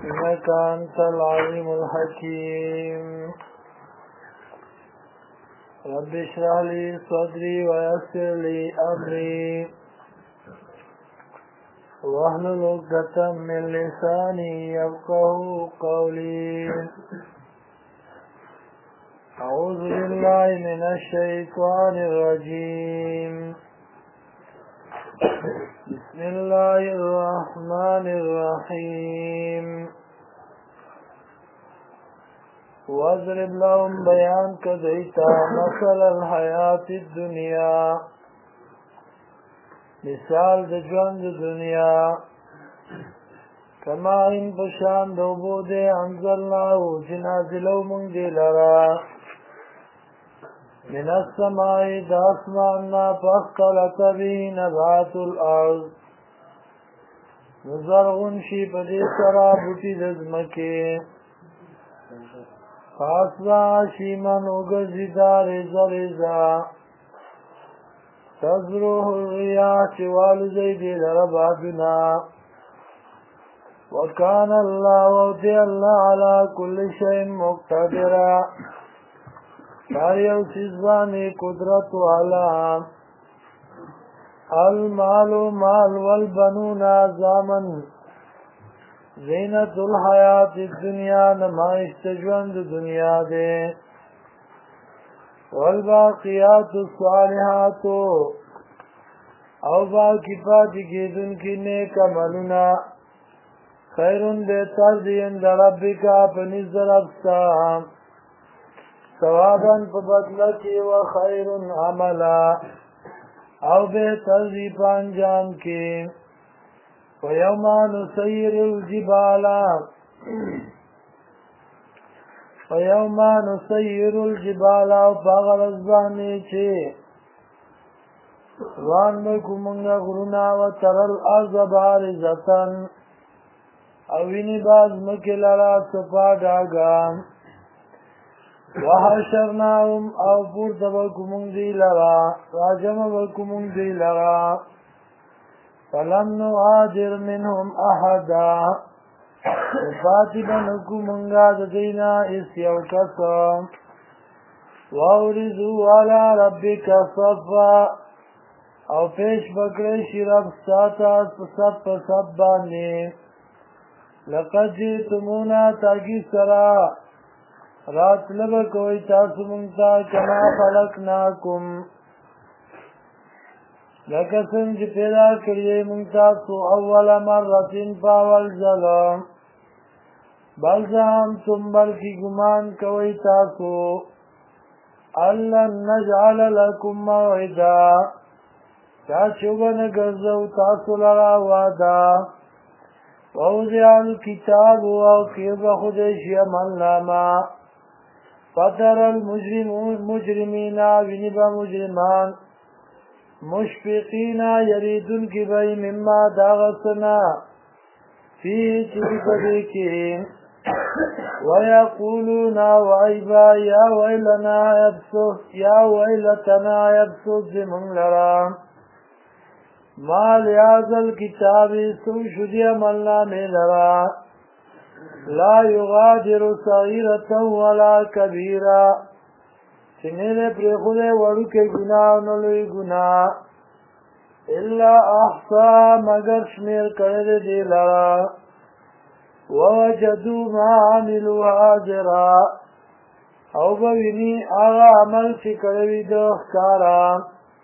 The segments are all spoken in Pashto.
إنك أنت العليم الحكيم رب اشرح لي صدري ويسر لي أمري واحلل عقدة من لساني يفقهوا قولي أعوذ بالله من الشيطان الرجيم بسم الله الرحمن الرحيم واضرب لهم بيان كديتا مثل الحياة الدنيا مثال د ژوند دنیا کما ان بشان دوبو دے انزلناه جنازلو من دی لرا من السماء داسماننا فاختلط به نبات الارض نزرغن شی پدی سرا بوٹی دزمکی فاسوا شیمن اگزیدا رزا رزا تزروح الرياح چوال زيدي لربادنا وكان الله وفي الله على كل شيء مقتدرا فاريو سيزواني قدرت على المال مال والبنون زامن زينة الحياة الدنيا نمائش تجوند دنیا دے والباقیات الصالحات او باقی پاتی گیدن کی نیک عملنا خیرن بہتر دین در ربکا پنیز در افسا ثوابا پبدل کی و خیرن عملا او بہتر دی پانجام کی ویوما نسیر الجبالا وَيَوْمَ نُسَيِّرُ الْجِبَالَ وَفَغَرَ الزَّانِي چه روان بکو منگا غرونا وَتَرَى الْأَرْضَ بَارِزَةً اوینی باز مکلرا صفا ڈاگا وَحَشَرْنَاهُمْ او پورت بکو منگ دی لرا راجم بکو منگ دی لرا فَلَمْ نُعَادِرْ مِنْهُمْ أَحَدًا فاتبا نکو منگا دینا اس یو کسا وَأَوْرِزُوا عَلَى رَبِّكَ صَفًّا او پیش بکرشی رب ساتا سب سب باندے لقد جئتمونا تاکی سرا رات لبکوئی تاسو منگتا کما خلقناکم لکسن جی پیدا کریے منگتاسو اول مرتین پاول ظلم بل زعمتم بلکی گمان کوئی تاسو اللن نجعل لکم موعدا چاچوبن گرزو تاسو لرا وادا ووضع الكتاب وقیب خودش یمن لاما فتر المجرمین ونبا مجرمان مشفقین یریدن کی بئی مما داغسنا فی چلی بدیکین ويقولون وعيبا يا ويلتنا يبسط من لرا ما لهذا الكتاب سوشدي ملنا من لرا لا يغادر صغيرة ولا كبيرة چنین پر خود وڑو کے گناہ نلوی گناہ الا احصا مگر شمیر کرد دی لرا ووجدوا ما عملوا حاضرا او بوینی آغا عمل چی کروی دخکارا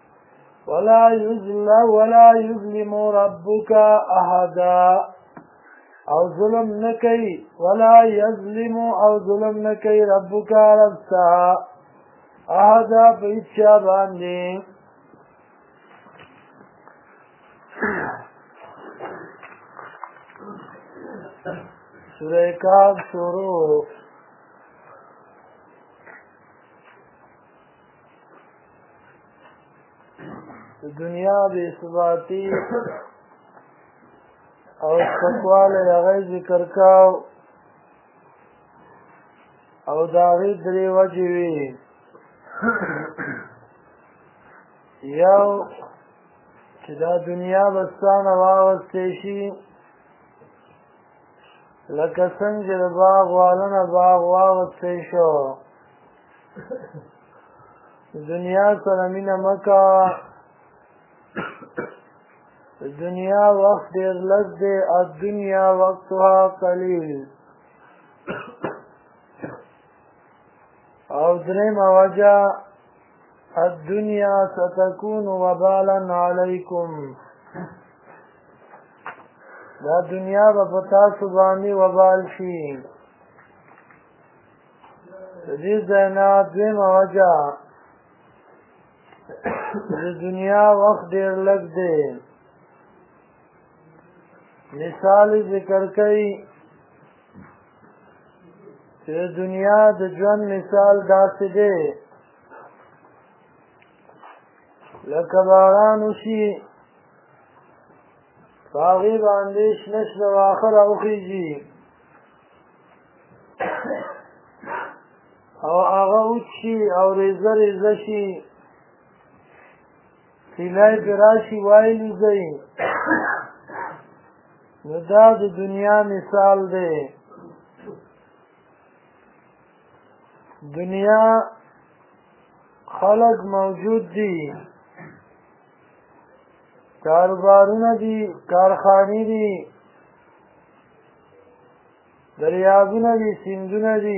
ولا یظلم ربک احدا او ظلم نکی ولا یظلم او ظلم نکی ربک ربسا احدا پیچا باندی سورہ کاف شروع دنیا بے ثباتی او تقوال هغه ذکر کاو او داغی دری وجه وی یو چې دا دنیا بستانه واغستی شي لکه څنګه چې د باغ والا نه باغ واغستی شو. دنیا سره مینه مه کوه. دنیا وخت ډېر لږ دی. الدنیا وقتها قلیل. او درېیمه وجه الدنیا ستكون وبالا علیکم. دا دنیا به په تاسو باندې وبال شي. د دې ځای نه دویمه وجه د دنیا وخت ډېر لږ دی. مثال ذکر کوي چې د دنیا د ژوند مثال داسې دی لکه باران وشي په هغې باندې شنه شنه واښه راوخېږي او هغه وچ شي او ریزه ریزه شي، سیلۍ پرې راشي والوځي. نو دا د دنیا مثال دی. دنیا خلق موجود دي، کاروبارونه دي، کارخانې دي، دریابونه دي، سیندونه دي،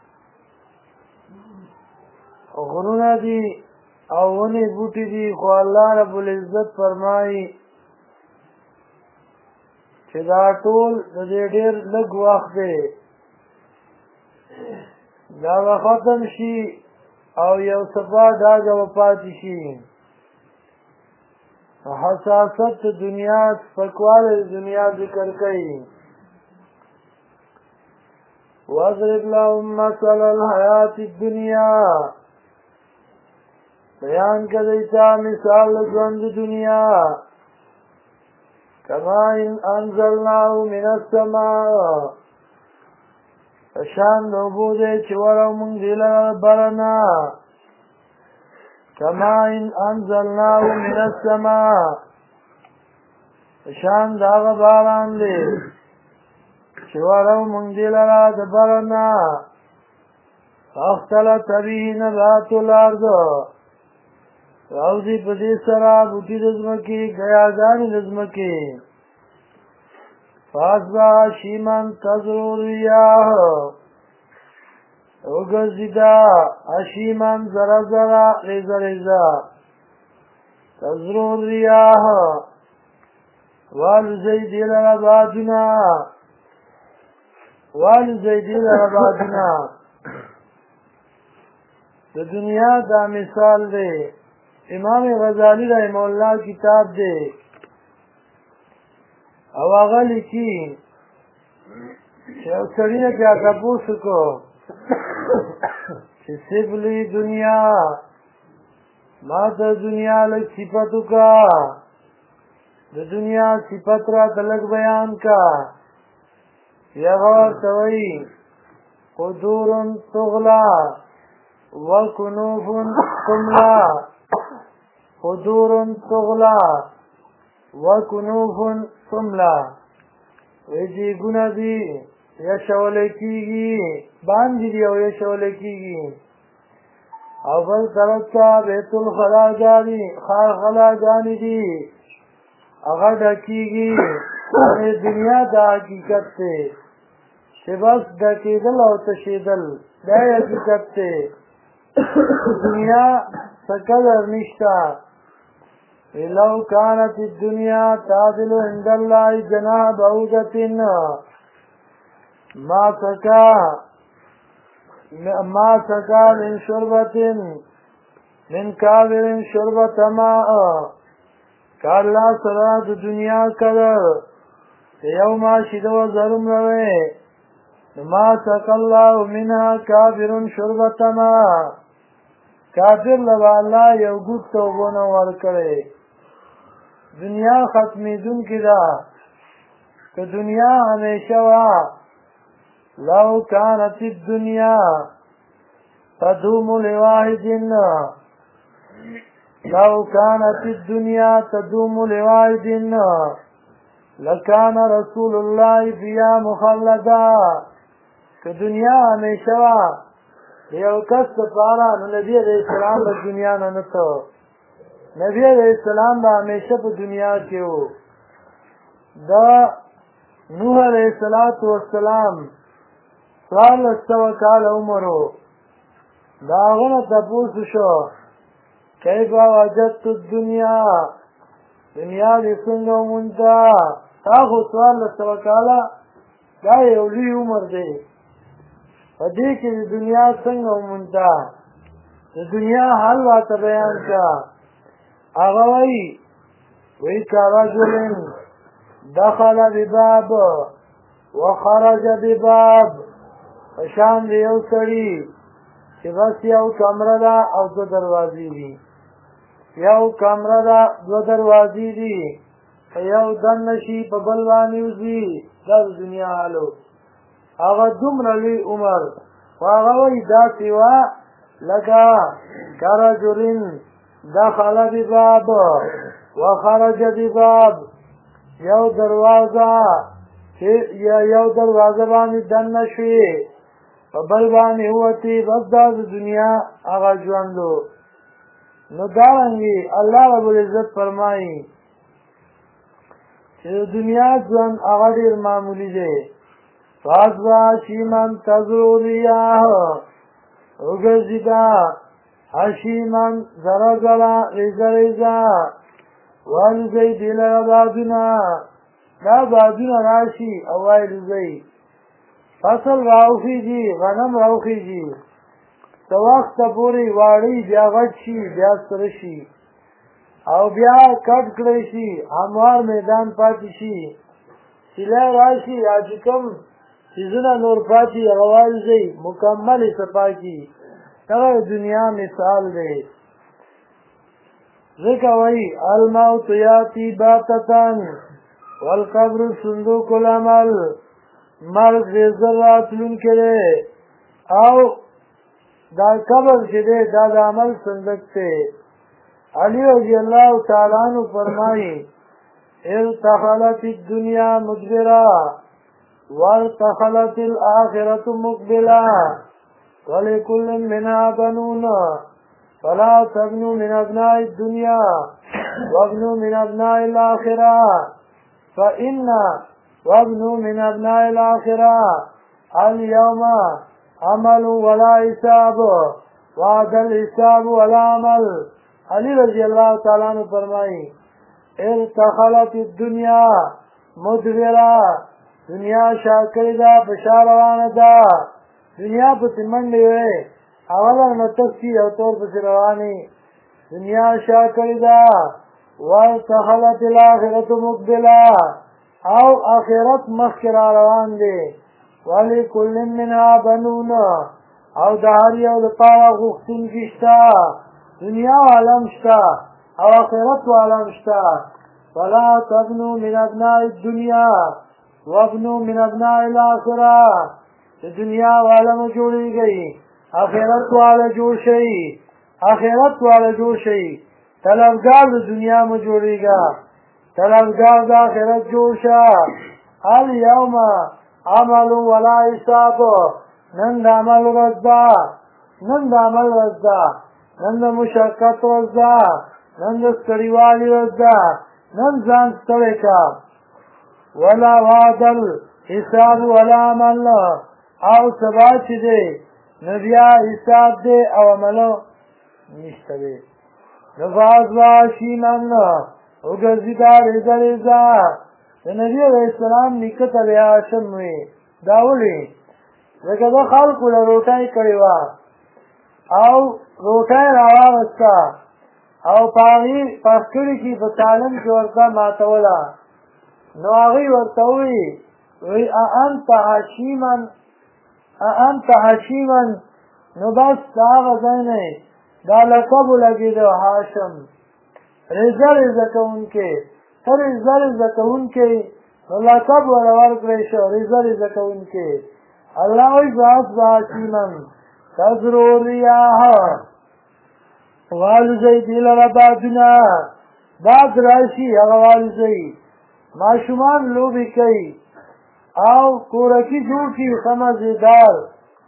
غرونه دي او ونې بوټي دي. خو الله رب العزت فرمایي چې دا ټول د دې ډېر لږ وخت دی، دا به ختم شي او یو صفا ډاګه به پاتې شي. حساست د دنیا، سپکوالی د دنیا ذکر کوي. واضرب لهم مثل الحیات الدنیا، بیان کړئ تا مثال د ژوند دنیا. کما ان انزلناه من السماء، شان د اوبو دی چې وړو موږ دې لره برنا. کما ان انزلناه من السماء، شان د هغه باران دی چې وړو موږ دې لره د برنا. فاختلط به نبات الارض، راوځي په دې سره بوټي د ځمکې، ګیاګانې د ځمکې. فاصبح هشیما تذروه الریاح، وګرځېده هشیما زره زره، ریزه ریزه. تذروه الریاح، والوځي دې لره بادونه، والوځي دې لره بادونه. د دنیا دا مثال دی. امام غزالی رحمه الله کتاب دی او هغه لیکي چې یو سړي نه چا تپوس وکړو چې صف لي دنیا، ما ته دنیا لږ صفت وکړه، د دنیا صفت راته لږ بیان کا. هغه ورته وایي قدور تغلا وکنوف تملا، قدور تغلا وکنوف تملا. جیګونه دي یشولی کېږي، باندې دي او یشولی کېږي. او بل طرف ته بیت الخلاګانې دي، هغه ډکېږي. دنیا دا حقیقت دی چې بس ډکېدل او تشېدل، دا حقیقت دی. دنیا څه قدر نشته. لو كانت الدنيا تعدل عند الله جناح بعوضة ما سقى من شربة من كافر شربة ماء. که الله سره د دنیا قدر یو ماشي د وزرم روي، ما سقى الله منها كافر شربة ماء. کافر لبا الله یو ګوت ته اوبه نه ورکړی. دنیا ختمېدونکې ده، که دنیا همیشه وه. لو كانت الدنيا تدوم لواحد، لو كانت الدنيا تدوم لواحد لکان رسول الله فیا مخلدا که دنیا همیشه وا یو کس دپاره نو نبی علیہ السلام به دنیا نه نته نبی علیہ السلام به همیشه په دنیا کې و دا نوح علیہ السلام 1400 کال عمر و دا هغه نه تپوس شو کیف وجدت الدنیا دنیا دې څنګه ومونده تا خو 1400 کاله دا یو لوی عمر دی په دې کې د دنیا څنګه ومونده د دنیا حال راته بیان کا هغه وایي کرجل دخل بباب وخرج بباب په شان د یو سړي چې بس یو کمره ده او 2 دروازې دي یو کمره ده 2 دروازې دي که یو دننه شي په بل باندې وځي دا د دنیا حالو هغه دومره لوی عمر خو هغه وایي داسې وه لکه کرجل دخل بباب وخرج بباب یو دروازه چې یو دروازه باندې دننه شوي په بل باندې ووتې بس دا د دنیا هغه ژوند و نو دارنګې الله رب العزت فرمایي چې د دنیا ژوند هغه ډېر معمولي دی فاصبح شیمن تزرو ریاح وګرځېده حشیمن زره زره ریزه ریزه والوځئ دې لره بادونه دا بادونه راشي او والوځئ فصل راوخیږي غنم راوخیږي څه وخته پورې واړی بیا غټ شي بیا سره شي او بیا کټ کړی شي هموار میدان پاتې شي سیلی راشي یا چې کوم څیزونه نور پاتې هغه والوځئ مکمل یې صفا کړي دغه دنیا مثال دی ذکر وی الموت یاتی باتتن والقبر صندوق العمل مرگ ریزر راتلون کرے او دا قبر چدے دا دا عمل صندوق تے علی رضی اللہ تعالیٰ عنہ فرمائی ارتخلت الدنیا مدبرا وارتخلت الآخرة مقبلا ولكل منها بنون فلا تبنوا من أبناء الدنيا وابنوا من أبناء الآخرة وابنوا من أبناء الآخرة اليوم عمل ولا حساب وعد الحساب ولا عمل علی رضی اللہ تعالیٰ عنہ فرمائی ارتخلت الدنیا مدبرا دنیا شاکری دا بشاروان دا دنیا پتی منڈی ہوئے اولا نتفسی او طور پسی روانی دنیا شاکری دا وارتخلت الاخرت مقبلا او آخرت مخکر روان دے ولی کل منها بنون او دهاری او دپارا غختون کشتا دنیا والم شتا او آخرت والم شتا ولا تبنو من ابناء الدنیا وابنو من ابناء الاخرہ دنیا والم جوڑی گئی آخرت والا جوڑ شئی آخرت والا جوڑ شئی طلبگار دا دنیا میں جوڑی گا طلبگار دا آخرت جوڑ شا اليوم عمل ولا حساب نند عمل رزدا نند عمل رزدا نند مشقت رزدا نند ستڑیوالی رزدا نند زان ستڑے کا ولا وعدل حساب ولا عمل او سبا چی دے نبیا حساب دے او عملو نشتا دے نفاظ واشی من اگرزیدہ ریزا ریزا نبی علیہ السلام نکت علیہ آشم ہوئی داولی لیکن دا خلقو لروٹائی کریوا او روٹائی راواستا او پاغی پاکری کی بطالم کی ورطا ماتولا نو آغی ورطاوی وی اانت حشیمن نو بس دا غزانے دا لقب لگی دو حاشم رزا رزا کون کے سر رزا رزا کون کے لقب ورور کریشو رزا رزا کون کے اللہ وی باس باشیمن تذرو ریاح والزی دیل ربادنا باد راشی اغوالزی ماشومان لوبې کوي او کورکي جوړ کړي ښه مزېدار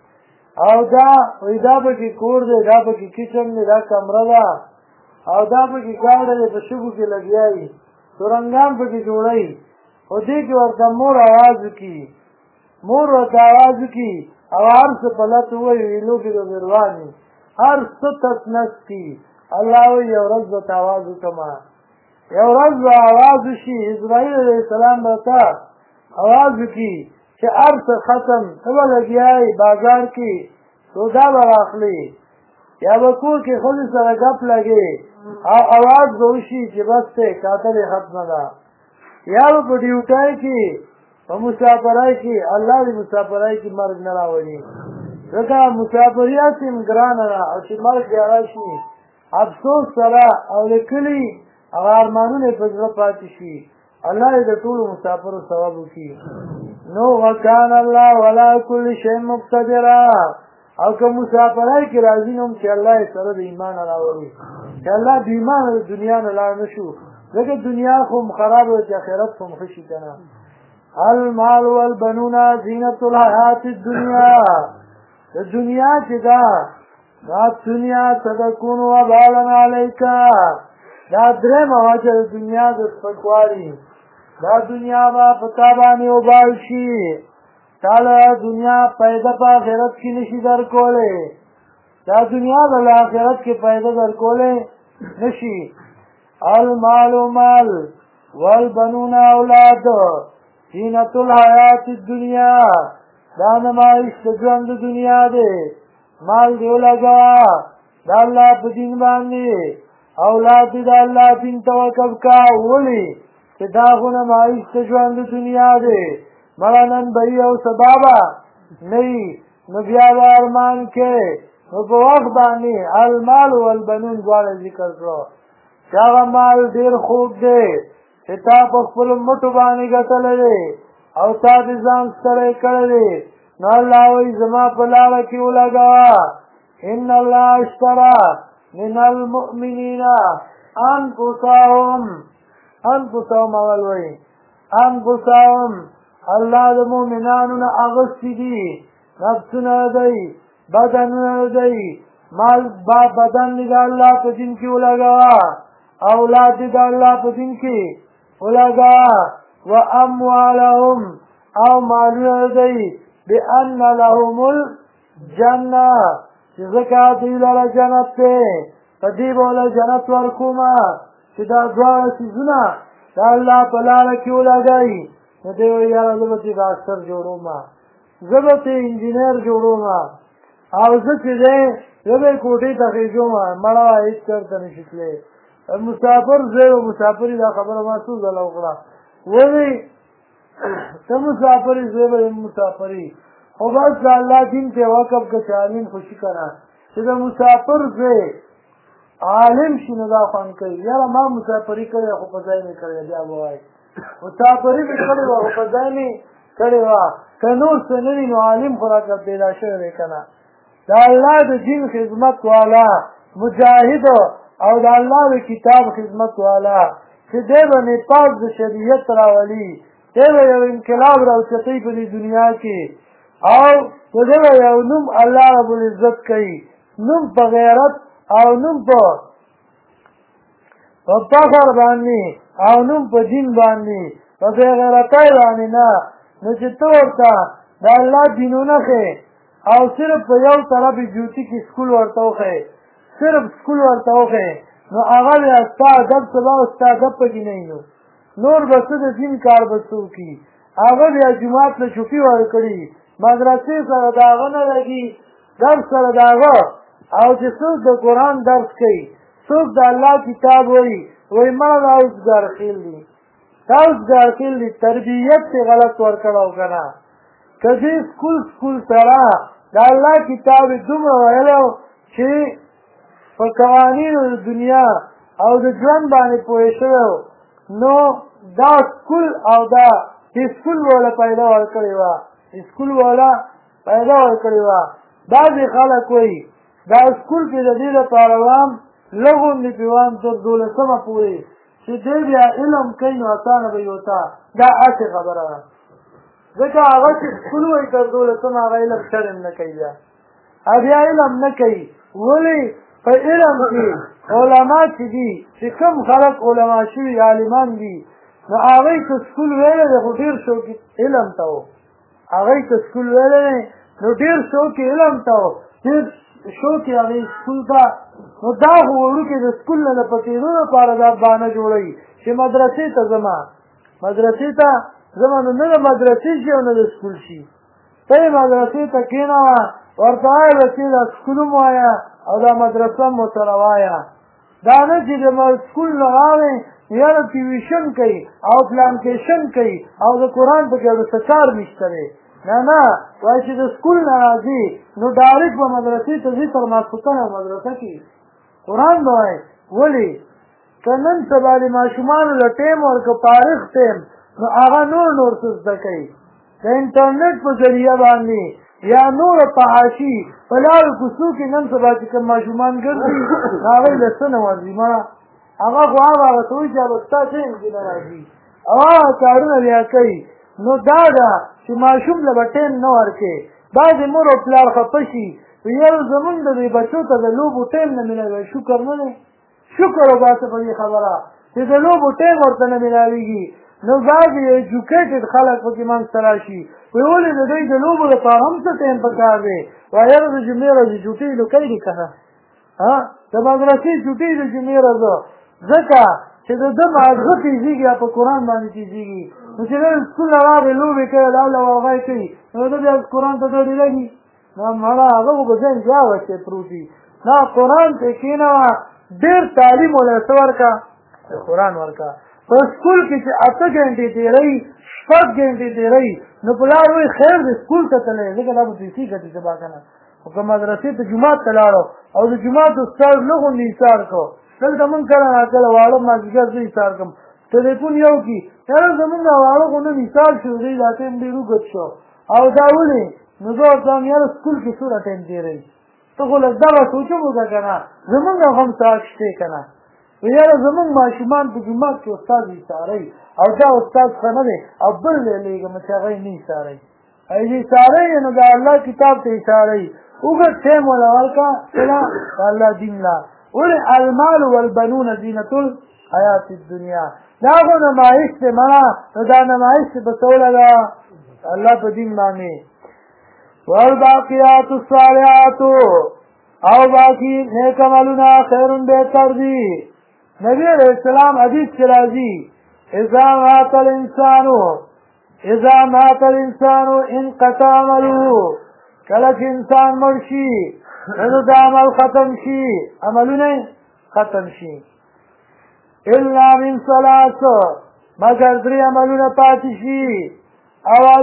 او دا پکې کور دی دا پکې کچن دی دا کمره ده او دا پکې ګاډه دی په شګو کې لګیا وي تورنګان پکې جوړوي خو دې کې ورته مور اواز وکړي مور ورته اواز وکړي او هر څه په لت ووایي لوبې لوبې روانې هر څه تس نس کړي الله وایي یو ورځ به ته اواز وکړمه یو ورځ به اواز وشي اسرائیل علیه السلام به ته اواز وکړي چې هر څه ختم ته به لګیا یې بازار کې سودا به راخلي یا به کور کې ښځې سره ګپ لګې او اواز به وشي چې بس دی کاتل یې ختمه ده یا به په ډیوټۍ کې په مسافرۍ کې الله دې مسافرۍ کې مرګ نه راوړي ځکه مسافریت هم ګرانه ده او چې مرګ بیا راشي افسوس سره او د کلي هغه ارمانونه یې په زړه پاتې شي الله دې د ټولو مسافرو ثواب وکړي نو وکان الله ولا کل شی مقتدرا او که مسافرۍ کې راځي نو چې الله یې سره د ایمان راوړي چې الله بې ایمانه د دنیا نه لاړ نه شو ځکه دنیا خو هم خراب وي چې آخرت خو هم ښه شي که نه المال والبنون زینت الحیات الدنیا د دنیا چې ده دا دنیا تدکون وبالا علیکا دا درېمه وجه د دنیا د سپکوالي دا دنیا به په تا باندې وبال شي تاله دنیا پیدا په آخرت کې نشي درکولی دا دنیا به له آخرت کې پیدا درکولی نشي المال مال والبنون اولاد زینت الحیات الدنیا دا نمایش د ژوند د دنیا دی مال دی ولګوه د الله په دین باندې اولاد دی د الله دین ته وقف کا ولې چې دا خو نمایش د ژوند د دنیا دی مړه نن به وي او سبا به نه وي نو بیا به ارمان کې نو په وخت باندې المال والبنون دواړه ذکر کړو چې هغه مال ډېر خوږ دی چې تا په خپلو مټو باندې ګټلی دی او تا دې ځان ستړی کړی دی نو الله وایي زما په لاره کې ولګوه ان الله اشترى من المؤمنین انفسهم اول وایي انفسهم الله د مؤمنانو نه اغوستی دي نفسونه دی بدنونه دی مال بدن دی د الله په دین کې ولګوه اولاد دی د الله په دین کې ولګوه واموالهم او مالونه دی بأن لهم الجنه چې ځکه دوی لره جنت دی په دې به له جنت ورکومه چې دا دواړه څیزونه د الله په لاره کې ولګوي نو دی وایي یاره زه به ترې ډاکټر جوړومه زه به ترې انجینر جوړومه او زه چې دی زه به یې کوټې ته خېږومه مړه هېڅ چېرته نه شي تللی مسافر زه و مسافري دا خبره ما څو ځله وکړه ولې ته مسافري زه به یم مسافري خو بس د الله دین ته وقف که چې عالم خوشي که نه چې د مسافر زه عالم شي نو دا خوند کوي یاره ما مسافري کړې خو په ځای مې کړې بیا به وایي مسافري مې کړې وه خو په ځای مې کړې وه که نور څه نه وي نو عالم خو راته پیدا شوی دی که نه د الله د دین خدمت والا مجاهد او د الله د کتاب خدمت والا چې دی به نفاذ د شریعت راولي دی به یو انقلاب راوچتوي په دې دنیا کې او د دی به یو نوم الله رب العزت کوي نوم په غیرت او نوم په فخر باندې او نوم په دین باندې په بې غیرتۍ باندې نه نو چې ته ورته د الله دینونه ښې او صرف په یو طرف جوتي کې سکول ورته وښې صرف سکول ورته وښې نو هغه بیا ستا ادب سبا او ستا ادب پکې نه وي نور به څه د دین کار به څه وکړي هغه بیا جومات نه چوپي ورکړي مدرسې سره د هغه نه لګي درس سره د هغه او چې څوک د قرآن درس کوي څوک د الله کتاب وایي وایي مړه دا اوس ګارخیل دي دا اوس ګارخیل دي تربیت یې غلط ورکړی او که نه که دې سکول سره د الله کتاب یې دومره ویلی چې په قوانینو د دنیا او د ژوند باندې پوه شوی نو دا سکول او دا سکول والا پیدا ورکړې وه سکول والا پیدا ورکړې وه بعضې خلک وایي دا سکول کې د دې لپاره وام لږ غوندې پې وام تر 12مه پورې چې دی بیا علم کوي نو اسانه به یې وتا دا هسې خبره ده ځکه هغه چې سکول وایي تر دولسم هغه علم شرم نه کوي بیا علم نه کوي ولې په علم کې علما چې دي چې کوم خلک علما شوي عالمان دي نو هغوی ته سکول ویلی دی خو ډېر شوقي علم ته و هغوی ته سکول ویلی دی نو ډېر شوقي علم ته و ډېر شوقي هغې سکول ته نو دا خو وړوکې د سکول نه د پټېدو لپاره دا بانه جوړوي چې مدرسې ته ځمه نو نه د مدرسې شي او نه د سکول شي ته یې مدرسې ته کښېنوه ورته وایه چې دا سکول هم وایه او دا مدرسه هم ورسره وایه دا نه چې د سکول نه راغې یاره ټیویشن کوي او پلانټیشن کوي او د قرآن پکې د څه کار نشته دی نه وایي چې د سکول نه راځي نو ډایرکټ به مدرسې ته ځي تر ماسخوتنه مدرسه کې قرآن به وایي ولې که نن سبا د ماشومانو له ټیم ورکه فارغ ټیم نو هغه نور څه زده کوي د انټرنیټ په ذریعه باندې یا نور فحاشي په لارو کوڅو کې نن سبا چې کوم ماشومان ګرځي هغوی له څه نه ورځي هغه خو هغه ته وایي چې هغه ستا ټیم کې نه راځي او هغه کارونه بیا کوي نو دا ده چې ماشوم له به ټیم نه ورکې بعضې مور او پلار خفه شي یاره زمونږ د دې بچو ته د لوبو ټیم نه ملاوي شکر نه دی شکر وباسه په دې خبره چې د لوبو ټیم ورته نه ملاوېږي نو بعضې ایجوکیټډ خلک پکې منځته راشي وایي ولې د دوی د لوبو لپاره هم څه ټیم پکار دی وایي یاره د جمعې ورځې چوټۍ لوکی دي که نه د مدرسې چوټۍ د جمعې ورځه ځکه چې د ده ماغزه تېزېږي یا په قرآن باندې تېزېږي نو چې دی سکول نه راغی لوبې کوي لاله وغی کوي نو ده بیا قرآن ته ډډې لګي نه مړه هغه خو به ذهن بیا وچې پروت وي نه قرآن ته کښېنوه ډېر تعلیم وله څه ورکه قرآن ورکه په سکول کې چې 8 ګنټې تېروي 6 ګنټې تېروي نو پلار وایي خیر دی سکول ته تللی ځکه دا به پیسې ګټي سبا که نه خو که مدرسې ته جومات ته لاړو او د جومات استاد نه غوندې ایثار کړو دلته مونږ کله ناکله واړه مازدیګر زه ایثار کړم ټلیفون یو کړي یاره زمونږ واړه خو نن ایثار شو دی دا ټایم ډېر اوږد شو او دا ولې نو زه ورته وایم یاره سکول کې څومره ټایم تېروي ته خو لږ دغه سوچ هم وکړه که نه زمونږ هم ساعت شته که نه یاره زمونږ ماشومان په جومات کې استاد ایثاروي او دا استاد ښه نه دی او بل دی لېږم چې هغه یې نه ایثاروي ایثاروي نو د الله کتاب ته ایثاروي اوږد ټایم وله ورکړه چې نه د الله دین له ولې المال والبنون زینة الحیات الدنیا دا خو نمایش دی مړه نو دا نمایش چې په څه ولګه الله په دین باندې والباقیات الصالحات او باقی نیک عملونه خیر بهتر دي نبی علیہ السلام حدیث کې راځي اذا مات الانسان انقطع عمله کله چې انسان مړ شي نو دا عمل ختم شي عملونه ختم شي الا من ثلاث مگر 3 عملونه پاتې شي اول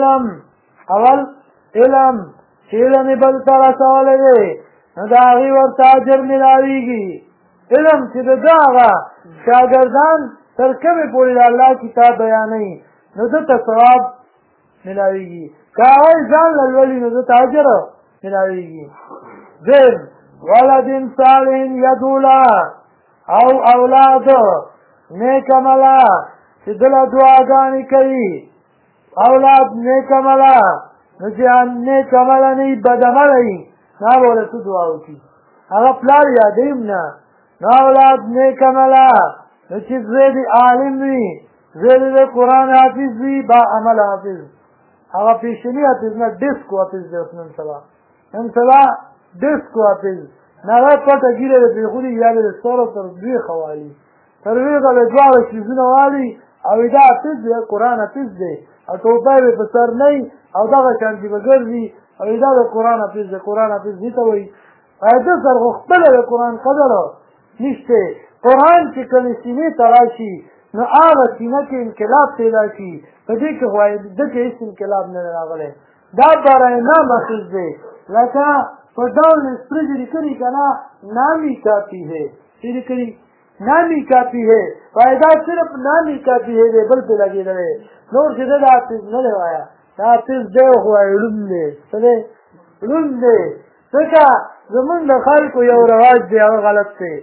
علم چې علم بل ته رسولی دی نو د هغې ورته اجر ملاویږي علم چې د ده هغه شاګردان تر کومې پورې د الله کتاب بیانوي نو ده ته ثواب ملاویږي که هغه ځان له لولي نو ده ته اجر ملاویږي ذن ولد صالح یدعو له او اولاد نیک عمله چې دله دعاګانې کوي اولاد نیک عمله نو چې نیک عمله نه وي بد عمله وي نو هغه ورته څه دعا وکړي هغه پلار یادوي هم نه نو اولاد نیک عمله نو چې زوی دې عالم وي زوی دې د قرآن حافظ وي با عمل حافظ هغه پیشني حافظ نه ډسکو حافظ دی اوس نن سبا ډسکو حافظ نه هغه پټه ګیره د پرېښودي یا د ستورو تر ویښه والي تر ویښه د دواړه شیزونه والي او دا حافظ دی قرآن حافظ دی او ټوپی به په سر نه او دغه شان چې به ګرځي او دا د قرآن حافظ دی قرآن حافظ دې ته وایي ده سر خو خپله د قرآن قدر نشته قرآن چې کومې سینې ته راشي نو هغه سینه کې انقلاب پیدا شي په دې کې خو ده کې هېڅ انقلاب نه راغلی دا برای نام اخیز دی لکه په ډول اسپرې لیکلي که نه نامی کافي ہے چې لیکلي نامی کافي ہے وایي دا صرف نامی کافي ہے دی بل پې لګېدلی نور چې ده د حافظ نه دی وایه دا حافظ دی خو وایي ړوند دی څه دی ړوند دی ځکه زمونږ د خلکو یو رواج دی هغه غلط دی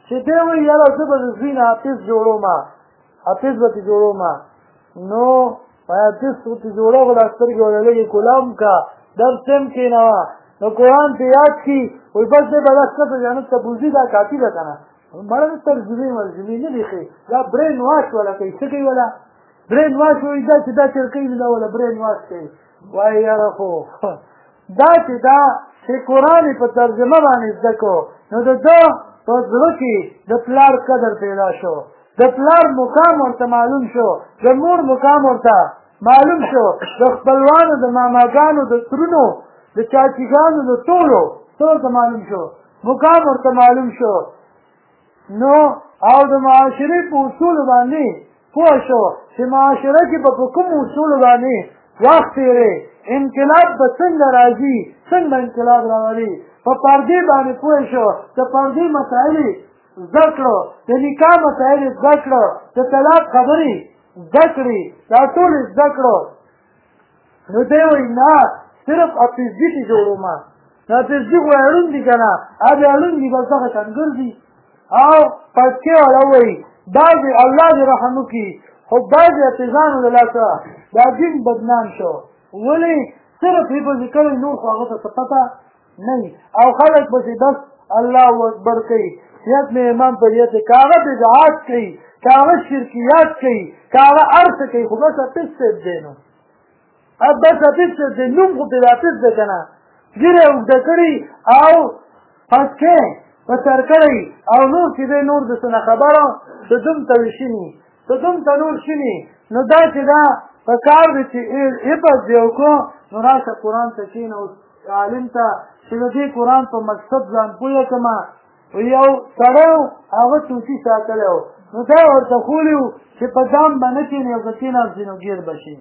چې دی وایي یاره زه به د زوی نه حافظ جوړومه حافظ به ترې جوړومه نو حافظ ورته جوړه به دا سترګې ورله لږې کلام کا درس ټیم کښېنوه نو قرآن ته یاد کړي وایي بس دی به دا ښکته جانب ته بوځي دا کافي ده که نه مړه د ترجمې ورجمې نه دی ښې دا برین واش وله کوي څه کوي وله برین واش وایي دا چې دا چېر کوي نو دا وله برین واش کوي وایي یاره خو دا چې دا چې قرآن یې په ترجمه باندې زده کړو نو د ده په زړه کې د پلار قدر پیدا شو د پلار مقام ورته معلوم شو د مور مقام ورته معلوم شو د خپلوانو د ماماګانو د ترونو د چاچیګانو د ټولو ته معلوم شو مقام ورته معلوم شو نو او د معاشرې په اصولو باندې پوه شو چې معاشره کې به په کوم اصولو باندې وخت تېرې انقلاب به څنګه راځي څنګه انقلاب راولي په پردې باندې پوه شو د پردې مسایل زده کړو د نکاح مسایل زده کړو د طلاق خبرې زده کړې دا ټول زده کړو نو دی وایي نه صرف حافظي کې جوړومه نو حافظي خو اړون دي که نه هغې اړون دي بس دغه ټنګر دي او پټکې والا وایي بعضې الله دې رحم وکړي خو بعضې حافظانو د لاسه دا دین بدنام شو ولې صرف یې پسې کړی نور خو هغه ته څه پته نه او خلک پسې بس الله اکبر کوي نیت مې امام پر نیت دی که هغه بدعات کوي که هغه شرکیات کوي که هغه هر څه کوي خو بس حافظ صاحب دی نو بس حافظ صاحب دی نوم خو پرې حافظ دی که نه ږیره یې اوږده کړي او پټکې په سر کړی او نور چې دی نور د څه نه خبره د دوم ته شیني د دوم ته نور شیني نو دا چې دا په کار دی چې عبادت دې وکړو نو راشه قرآن ته کښېنه اوس عالم ته چې د دې قرآن په مقصد ځان پوه کړمه یو سړی و هغه طوطي ساتلی و نو دا ورته ښولي و چې په دام به نه کښېني او که کښېناستي نو ګیر به شي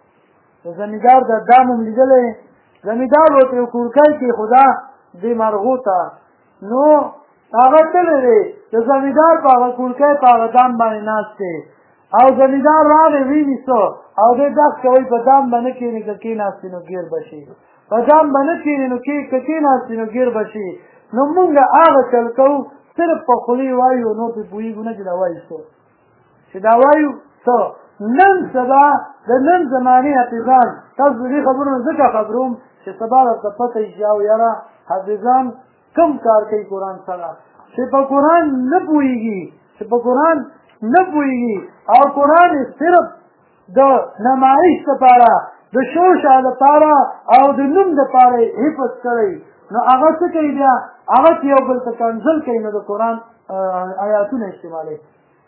د زمیندار د دام هم لیدلی زمیندار ورته یو کورکی کې خو دا دې مرغو ته نو هغه تللی دی د زمیندار په هغه کورکی په هغه دام باندې ناست دی او زمیندار راغی وینیسو او دی دغ کوئ په دام به نه کښېني که کښېناستي نو ګیر به شي په دام به نه کښېني نو که کښېناستي نو ګیر به شي نو مونږ هغه چل کوو صرف په خولې وایو نور پرې پوهېږو نه چې دا وایو څه چې دا وایو څه نن سبا د نن زمانې حافظان تاسو د دې خبرونه ځکه خبروم چې سبا درته پته شي او یاره حافظان کم کار کوي قرآن سره چې په قرآن نه پوهېږي چې په قرآن نه پوهېږي او قرآن صرف د نمایش دپاره د شوشا دپاره او د نوم دپاره حفظ کړی نو هغه څه کوي بیا هغه چې یو بل ته کنځل کوي نو د قرآن آیاتونه استعمالوي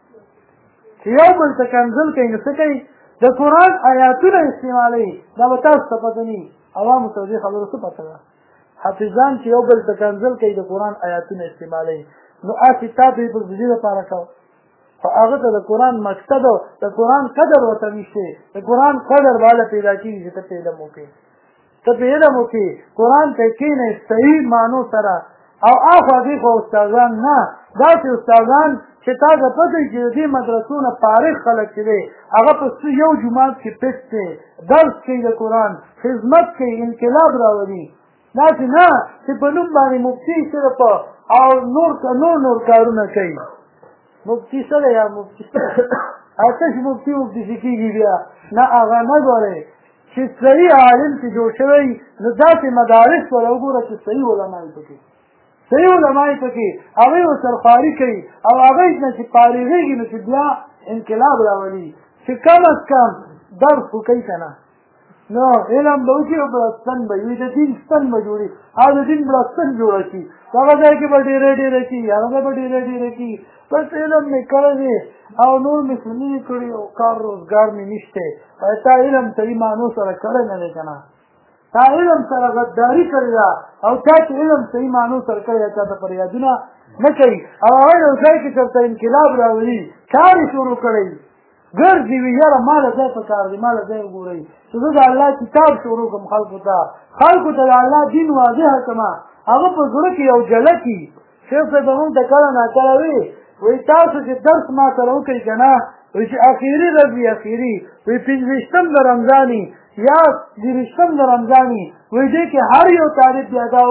چې یو بل ته کنځل کوي نو څه کوي د قرآن آیاتونه استعمالوي دا به تاسو ته پته نه وي عوامو ته دې خبرو څه پته ده حافظان چې یو بل ته کنځل کوي د قرآن آیاتونه استعمالوي نو کتاب یې په دې لپاره کوو خو هغه ته د قرآن مقصد او د قرآن قدر ورته نشته د قرآن قدر بالا پیدا کېږي چې ته په علم وکړې ته په علم وکړې قرآن ته کښېنې صحیح معنو سره او اخوا دې خو استادان نه داسې استادان چې تا ته پته وي چې د دې مدرسو نه فارغ خلک چې دی هغه په یو جومات کې پټ دی درس کوي د قرآن خدمت کوي انقلاب راولي داسې نه چې په نوم باندې مفتي صرف او نور کارونه کوي مفتی سره یا مفتی آتش مفتی کېږي بیا نه هغه نه ګورئ چې صحیح عالم چې جوړ شوی نو داسې مدارس ورته وګوره چې صحیح علما یې پکې هغوی ورسره خواري کوي او هغوی نه چې فارغېږي نو چې بیا انقلاب راولي چې کم از کم درس خو کوي که نه نو علم به وکړي او بړستن به وي د دین ستن به جوړي او د دین بړستن جوړه شي هغه ځای کې به ډېره کېږي هغه به ډېره کېږي بس علم مې کړی دی او نور مې څه نه کړي او کار روزګار مې نشته تا علم صحیح معنو سره کړی نه دی که نه تا علم سره غداري کړې ده او تا چې علم صحیح معنو سره کړی ده تا ته فریادونه نه کوي او هغه یو ځای کې چېرته انقلاب راولي کار یې شروع کړی ګرځي وي یاره ما له ځای په کار دی ما له ځای وګورئ چې زه د الله کتاب شروع کړم خلکو ته د الله دین واضحه کړمه هغه په زړه کې یو جله کي شیخ صاحب به مونږ ته کله ناکله وي وایي تاسو چې درس ما سره وکړئ که نه وایي چې اخري ورځ وي اخري وایي 25 د رمضاني یا 20 د رمضاني وایي دې کې هر یو طالب بیا دا وایي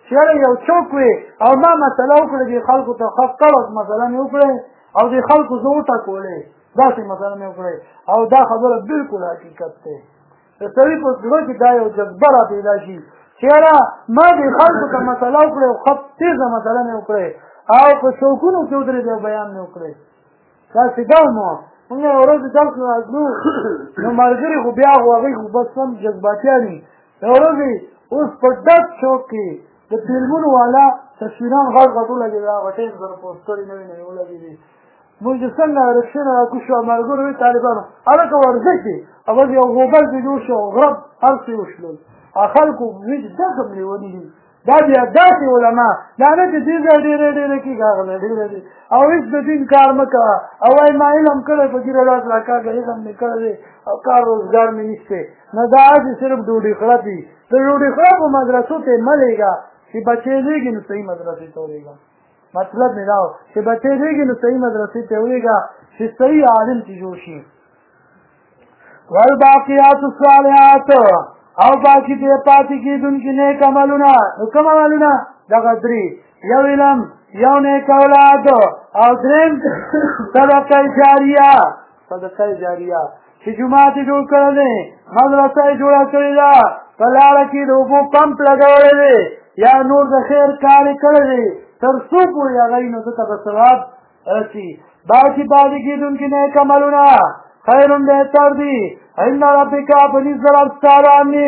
چې یو څوک وي او ما مسله وکړه دې خلکو ته ښه کړس مثلا مې وکړې او دې خلکو زه وټکولې داسې مثلا مې وکړې او دا خبره بالکل حقیقت دی د سړي په زړه کې دا یو جذبه را پیدا شي چې یاره ما دې خلکو ته مسله وکړې او ښه تېزه مسله مې وکړې او په چوکونو کې ودرېدې او بیان مې وکړې داسې ډول مو موږ یوه ورځ درس نه راځو نو ملګري خو بیا خو هغوی خو بس سم جذباتیان وي یوه ورځ اوس په ډک چوک کې د فلمونو والا تصویران غټ غټ ولګېدل هغه ټیم سره پوسټرې نوې نوې ولګېدې موږ چې څنګه رکشې نه راکوز شو ملګرو وي طالبانو هلکه ورځه کې او بس یو غوبل پرې جوړ شو او غرب هر څه وشلل خلکو وي چې دا کوم لیوني دي دا بیا داسې علما دا نه چې دې ځای ډېره کېږي هغه ډېره دي او هېڅ د دین کار مه کوه او وایي ما علم کړی په ګیره لاس را کار کوي علم مې کړی دی او کار روزګار مې نشته نه دا هسې صرف ډوډۍ خړپ وي د ډوډۍ خړپو مدرسو ته مه لېږه چې بچې لېږي نو صحیح مدرسې ته ولېږه مطلب مې دا و چې بچې لېږي نو صحیح مدرسې ته ولېږه چې صحیح عالم چې جوړ شي والباقیات الصالحات او باقی دې پاتې کېدونکي نیک عملونه نو کوم عملونه دغه درې یو علم یو نیک اولاد او درېیم صدقه جاریه چې جومات یې جوړ کړی دی مدرسه یې جوړه کړې ده په لاره کې د اوبو پمپ لګولی دی یا نور د خیر کار یې کړی دی تر څو پورې هغوی نو ده ته به ثواب رسي باقي پاتې کېدونکي نیک عملونه خیر بهتر دي ان ربک په نزد رب ستا باندې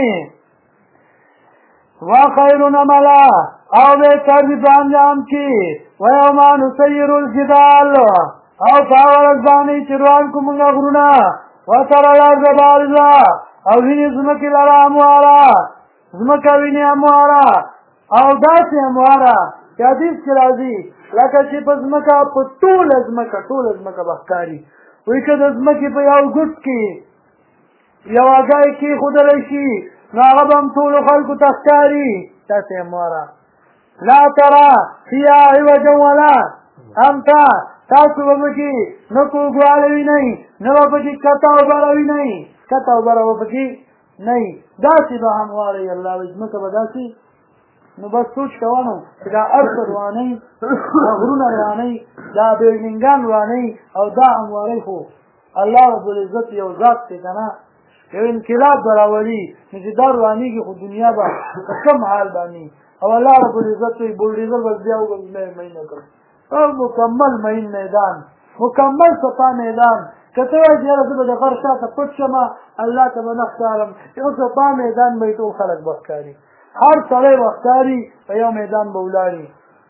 وخیر عملا او بهتر دي په انجام کې ویوم نسیر الجبال او په هغه ورځ باندې چې روان کړو موږ غرونه وترى الارض بارزه او وینې ځمکې لره همواره ځمکه وینې همواره او داسې همواره چې حدیث کې راځي لکه چې په ځمکه په ټوله ځمکه به ښکاري وایي که د ځمکې په یو ګوټ کې یو هګۍ کېښودلی شي نو هغه به هم ټولو خلکو ته ښکاري داسې همواره لا ترى فيها عوجا ولا امتا تاسو به پکې نه کوږوالی وینئ نه به پکې کته او بره وینئ کته او بره به پکې نه وي داسې به همواره وي الله وایي ځمکه به داسې نو بس سوچ کوه نو چې دا ارض روانۍ دا غرونه روانۍ دا بیلډینګان روانۍ او دا هموارۍ خو الله ربالعزت یو ذات دی که نه یو انقلاب به راولي نو چې دا روانېږي خو دنیا به په کم حال باندې او الله ربالعزت وایي بولډیزر به بیا وګرځي مینه کړ او مکمل مین میدان مکمل صفا میدان که ته وایې چې یاره زه به د غر شاته پټ شمه الله ته به نه ښکارم یو صفا میدان به یې ټول خلک به ښکاري هر سړی به ښکاري په یو میدان به ولاړي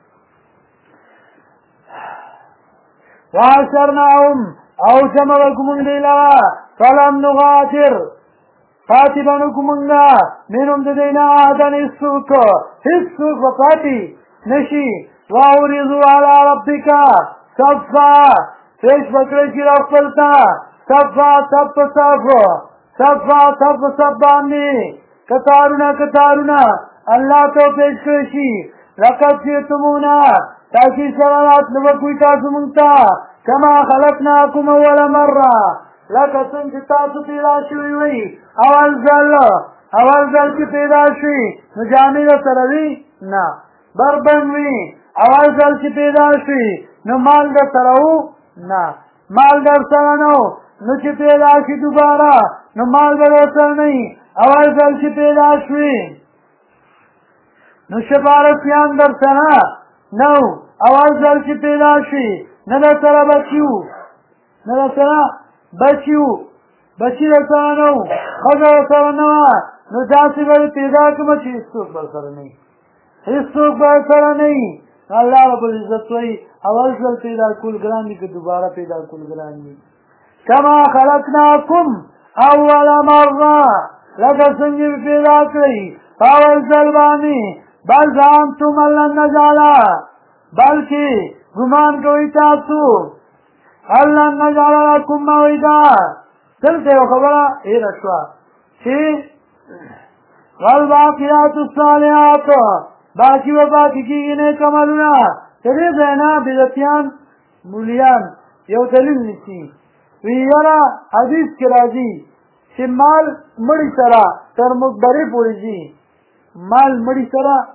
وحشرناهم او جمع به کړو موږ دوی لره فلم نغادر پاتې به نه کړو موږ منهم د دوی نه احدا هېڅوک به پاتې نه شي واوریضو علی ربک صفا پیش به کړی شي رب خپل ته صفا صف په صف باندې کتارونه الله ته پیش کړی شي لقد جئتمونا تاکي سره راتلو به کوئ تاسو موږ ته کما خلقناکم اول مره لکه څنګه چې تاسو پیدا شوي وئ اول ځل چې پیدا شوي نو جامې درسره وي نه بربند وي اول ځل چې پیدا شوي نو مال درسره و نه مال درسره نه نو چې پیدا شي دوباره نو مال به درسره نه وي اول ځل چې پیدا شوي نو شپارسیان درسره نه اول ځل چې پیدا شي نه درسره بچي درسره نه و ښځه درسره نه وه نو داسې به یې پیدا کړمه چې هېڅوک به ورسره نه وي الله ربالعزت وایي اول ځل پیدا کول ګران دي که دوباره پیدا کول ګران دي کما خلقناکم اول مره لکه څنګه مې پیدا کړئ په اول ځل باندې بل زعمتم ان لن نجعله بلکې ګمان کوئ تاسو ان لن نجعل لکم موعدا دلته یو خبره هېره شوه چې والباقیات الصالحات باقي و باقي کېږي نیک عملونه د دې ځای نه بدعتیان مولیان یو دلیل نیسي وی یاره حدیث کې راځي چې مال مړي سره تر مقبرې پورې ځي مال مړي سره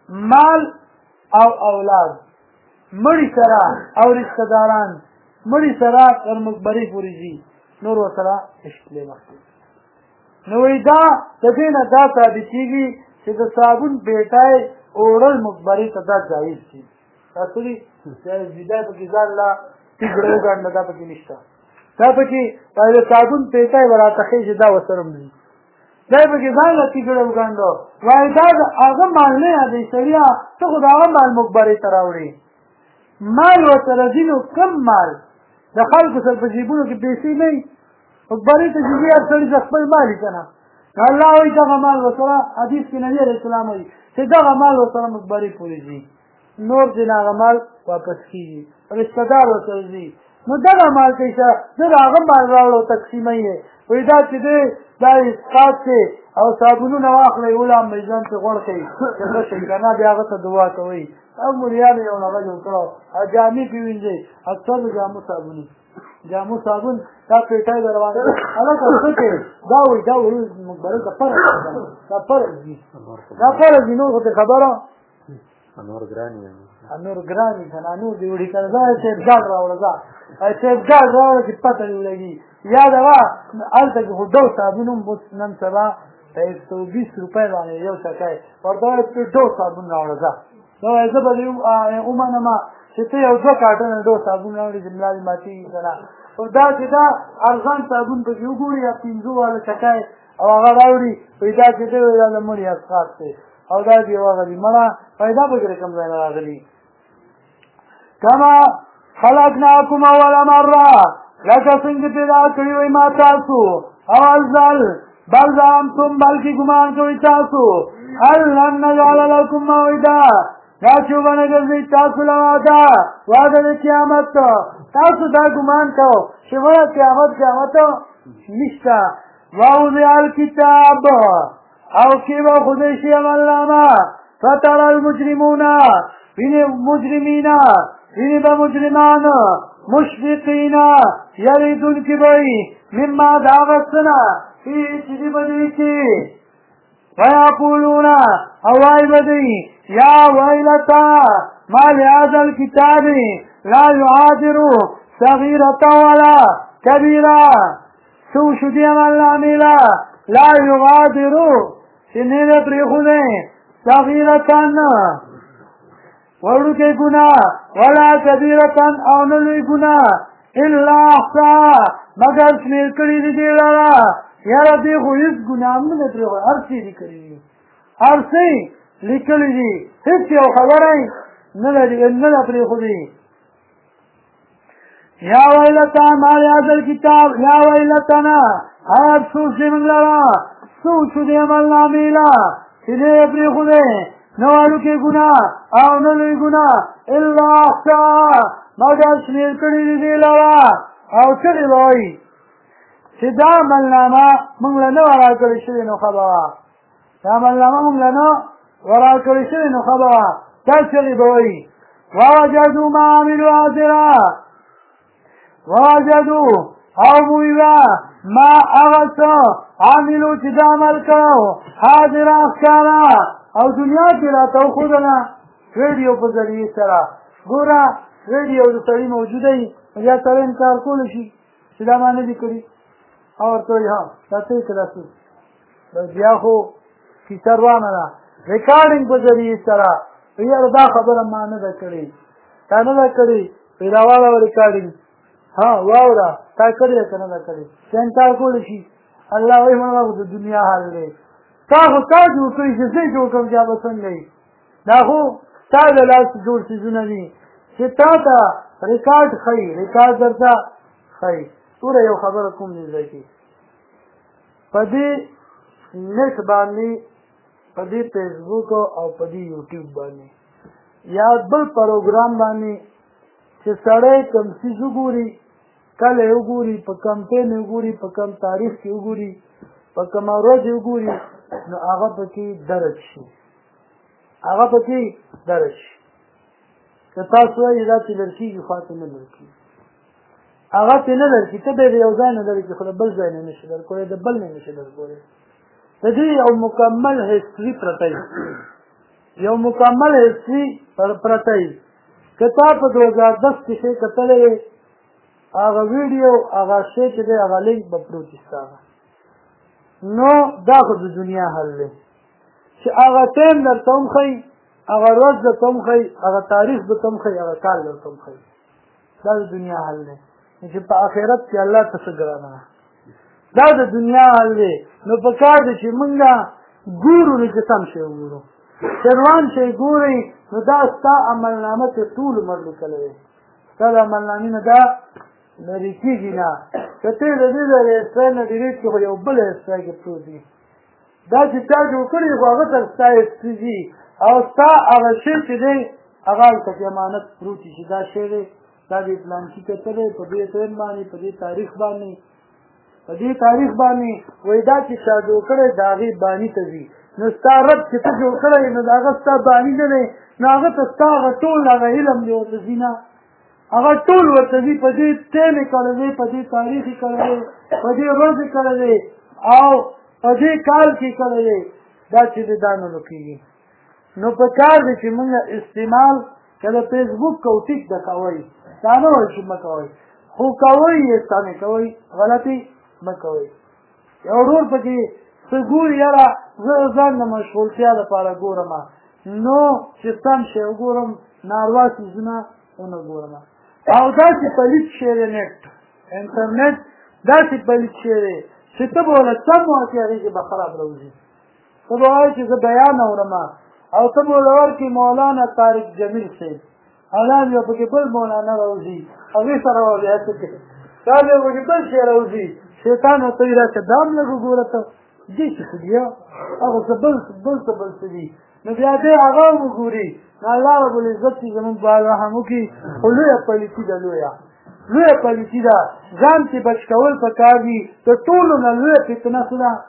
مال او اولاد مړي سره او رشتہ داران مړي سره تر مقبرې پورې ځي نور ورسره اشتلې مخکې نو وایي دا د دې نه دا ثابتېږي چې د صابون پیټی اوړل مقبرې ته دا جایز دي تاسو دي جدا پکې ځان لا تیګړه وګڼله دا پکې نشته دا پکې د صابون پیټی وراته خېږي دا ورسره مري دا پکې ځان له تیګړه وګڼلو وایي دا د هغه مال نه یادوي سړیه ته خو د هغه مال مقبرې ته راوړې مال ورسره ځي نو کم مال د خلکو سره په جیبونو کې پیسې نه وي مقبرې ته چې ځي هر سړي د خپل مال وي که نه الله وایي دغه مال ورسره حدیث کې نبي علیه السلام وایي چې دغه مال ورسره مقبرې پورې ځي نور ځینې هغه مال واپس کېږي رشته دار ورسره ځي نو دغه مال کې شه زه د هغه مال راوړو تقسیموي یې وایي دا چې دی دا اسقاط دی او صابونونه واخلئ ولام میزان پرې غوړ کوي چې ښه شي که نه بیا هغه ته دعا کوئ او مریانو یو هغه جوړ کړی او جامې پرې وینځئ اکثر د جامو صابون جامو صابون دا پیټی به روان هلکه څه کوې دا وایي دا وایي مقبرې ته فرض دا فرض دي دا فرض دي نور خو ته خبره نور ګران دي که نه نور دې وړي که نه ځه سیفګارډ راوړه ځه سیفګارډ راوړه چې پته دې ولګي یا دغه هلته کې خو ډو صابون هم نن سبا په 120 روپۍ باندې یو څکی ورته وایي پرې ډو صابون راوړه ځه دا وایي زه به دې ومنمه چې ته یو 2 کارټنه ډو صابون راوړې چې ملا دې ماتېږي که نه خو دا چې دا ارزان صابون پکې وګوري یا 5 واله څکی او هغه راوړي وایي دا چې دی دا د مړي اسقاط دی او دا دی راغلی مړه پیدا پکې کوم ځای نه راغلي کما خلقناکم اول مره لکه څنګه پیدا کړي وای ما تاسو اول ځل بل زعمتم بلکې ګمان کوئ تاسو هل لن نجعل لکم موعدا دا چې وبنګرځئ تاسو له وعده د قیامت تاسو دا ګمان کو چې وایه قیامت نشته ووضع الکتاب او کې به خدای شي عملنامه فترى المجرمون ویني به مجرمان مشفقین یریدونکي به وي مما د هغه څه نه چې دي به دوی کې ویقولون او وایي به دوی یا ویلتا ما لهذا الکتاب لا یغادر صغیرة ولا کبیرة څه وشو دې عملنامې لا یغادر چې نه ده پرېښودی صغیرة وړوکی ګناه ولا کبیرة او نه لوی ګناه الا احصاها مګر شمېر کړي دي دې لره یاره دې خو هېڅ ګناه هم نه ده پرېښودی هر څه یې لیکلي دي هر څه یې لیکلي دي هېڅ یو خبره یې نه ده پرېښودې یا ویلتا ما لهذا الکتاب یا ویلتنا هر افسوس دې موږ لره څه وشو دې عملنامې له چې دې یې پرېښودی نه وړوکی ګناه او نه لوی ګناه الا احصاها مګر شمېر کړي دي دې لره او چغې به وایي چې دا عملنامه موږ له نه وه راکړې شوې نو ښه به وه دا عملنامه موږ له نه وه راکړې شوې نو ښه به وه دا چغې به وایي ووجدوا ما عملوا حاضرا ووجدوا او مویوه ما هغه څه عاملو چې دا عمل کړو حاضره ښکاره او دنیا کې راته وښودله ریډیو په ذریعې سره ګوره ریډیو د سړي موجوده وي یا سړی انکار کولی شي چې دا ما نه دي کړي او ورته وایي ها دا څه یې که داسې بیا خو کیسه روانه ده ریکارډینګ په ذریعې سره یاره دا خبره ما نه ده کړې تا نه ده کړې راواړه ریکارډینګ ها واوره تا کړې ده که نه ده کړې چې انکار کولی شي الله وایي مړه د دنیا حال دی تا خو تا جوړ کړي چې زه جوړ کړم بیا به څنګه وي دا خو تا د لاس جوړ څیزونه دي چې تا ته ریکارډ ښایي ریکارډ درته ښایي توره یو خبره کوم ځای کې په دې نیټ باندې په دې فیسبوک او په دې یوټیوب باندې یا بل پروګرام باندې چې سړی کوم څیز وګوري کله یې وګوري په کوم ټیم یې وګوري په کوم تاریخ کې وګوري په کومه ورځ یې وګوري نو هغه پکې درج شي که تاسو وایي دا چې لر کېږي خوا ته نه لر کېږي هغه چې نه لر کېږي ته به یې د یو ځای نه لر کېږي خو د بل ځای نه نشي لر کولی د بل نه نشي لر کولی د دې یو مکمل هسټري پرته وي یو مکمل هسټري پرته وي که تا په 2010 کې شی کتلی وی هغه ویډیو هغه شی چې دی هغه لینک به پروت وي ستا نو دا خو د دنیا حل دی چې هغه ټایم درته هم ښایي هغه ورځ درته هم ښایي هغه تاریخ درته هم ښایي هغه کال درته هم ښایي دا د دنیا حل دی چې په آخرت کې الله ته څه ګرانه دا د دنیا حل دی نو په کار دی چې مونږ ګورو نو چې سم شی وګورو چې روان شی ګورئ نو دا ستا عملنامه چې ټول عمر لیکلی دی ستا د عملنامې نه دا لرې کېږي نه که ته د دې د رجسټر نه ډیلیټ کړې خو یو بل رجسټر کې پروت وي دا چې تا جوړ کړي خو هغه تر ستا هسټري ځي او ستا هغه شی چې دی هغه هلته کې امانت پروت وي چې دا شی دی دا د پلانکي کتلی په دې ټایم باندې په دې تاریخ باندې وایي دا چې چا جوړ کړی د هغې باني ته ځي نو ستا رب چې ته جوړ کړی نو د هغه ستا باني نه دی نو هغه ته ستا هغه ټول هغه علم دی ورته ځي نه هغه ټول ورته ځي په دې ټایم یې کړی دی په دې تاریخ یې کړی دی په دې ورځ یې کړی دی او په دې کال کې کړی دی دا چې دی دا نه کېږي نو په کار دی چې مونږ استعمال که د فیسبوک کو ټیک د کوئ دا نه وایي چې مه کوئ خو کوئ یې سمې کوئ غلطي مه کوئ یو ورور پکې څه ګوري یاره زه ځان د مشغولتیا دپاره ګورم نو چې سم شی وګورم ناروا څیزونه ونه ګورم او داسې پلیت شی دی انټرنېټ داسې پلیت شی دی چې ته به ورله سم وکړې هغې کې به خراب راوځي ته به وایې چې زه بیان اورم او ته به ورله ورکړې مولانا طارق جمیل صاحب او دا بیا پکې بل مولانا راوځي هغې سره به بیا څه کوي دا بیا پکې بل شی راوځي شیطان ورته وایي راشه دا هم لږ وګوره ته دې چې څه دي هغه څه بل څه دي نو بیا دې هغه وګوري نو الله رب العزت چې زموږ باید رحم وکړي خو لویه پلیتي ده لویه پلیتي ده ځان چې بچ کول پکار دي د ټولو نه لویه فتنه څه ده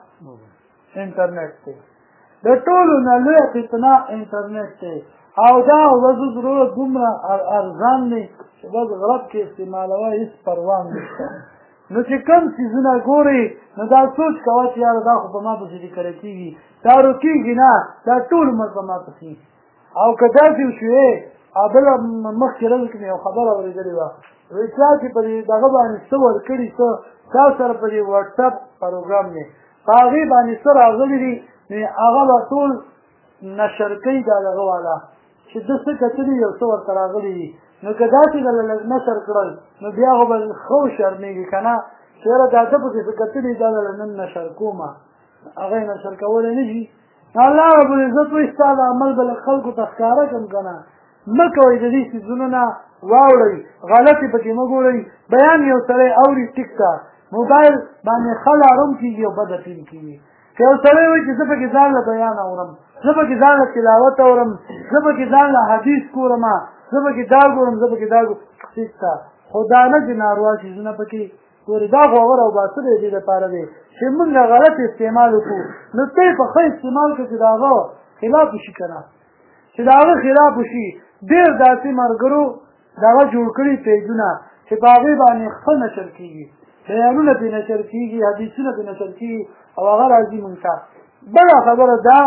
انټرنېټ دی د ټولو نه لویه فتنه انټرنېټ دی او دا وضو ضرورت دومره ارزان دی چې بس غلط کې استعمالوه هېڅ پروا نشته نو چې کوم څیزونه ګورئ نو دا سوچ کوه چې یاره دا خو په ما پسې لیکلی کېږي دا روکېږي نه دا ټول عمر په ما پسې او که داسې وشوې او بله مخکې ورځ کې مې یو خبره اورېدلې وه وایي چا چې په دې دغه باندې څه ورکړي څه تا سره په دې واټساپ پروګرام دی په هغې باندې څه راغلي دي نو هغه به ټول نشر کوي دا دغه والا چې ده څه کتلي یو څه ورته راغلي دي نو که داسې دله لږ نشر کړل نو بیا خو به ښه وشرمېږي که نه چې یاره دا ته پسې څه کتلي دا دله نن نشر کومه هغه یې نشر کولی نه شي الله رب العزت وایي ستا د عمل به له خلکو ته ښکاره کړم که نه مه کوئ د دې څیزونو نه واوړئ غلطې پکې مه ګورئ بیان یو سړی اوري ټیک ده موبایل باندې ښه لارم کېږي او بده ټیم کېږي که یو سړی وایي چې زه پکې ځان له بیان اورم زه پکې ځان له تلاوت اورم زه پکې ځان له حدیث ګورم زه پکې دا ګورم زه پکې دا ګورم ټیک ده خو دا نه چې ناروا څیزونه پکې ګورې دا خو هغه راوباسه دی دې دپاره دی چې موږ غلط استعمال وکړو نو ته یې په ښه استعمال کړه چې د هغه خلاف وشي که نه چې د هغه خلاف وشي ډېر داسې ملګرو دغه جوړ کړي پیجونه چې په هغې باندې ښه نشر کېږي بیانونه پرې نشر کېږي حدیثونه پرې نشر کېږي او هغه راځي مونږ ته بله خبره دا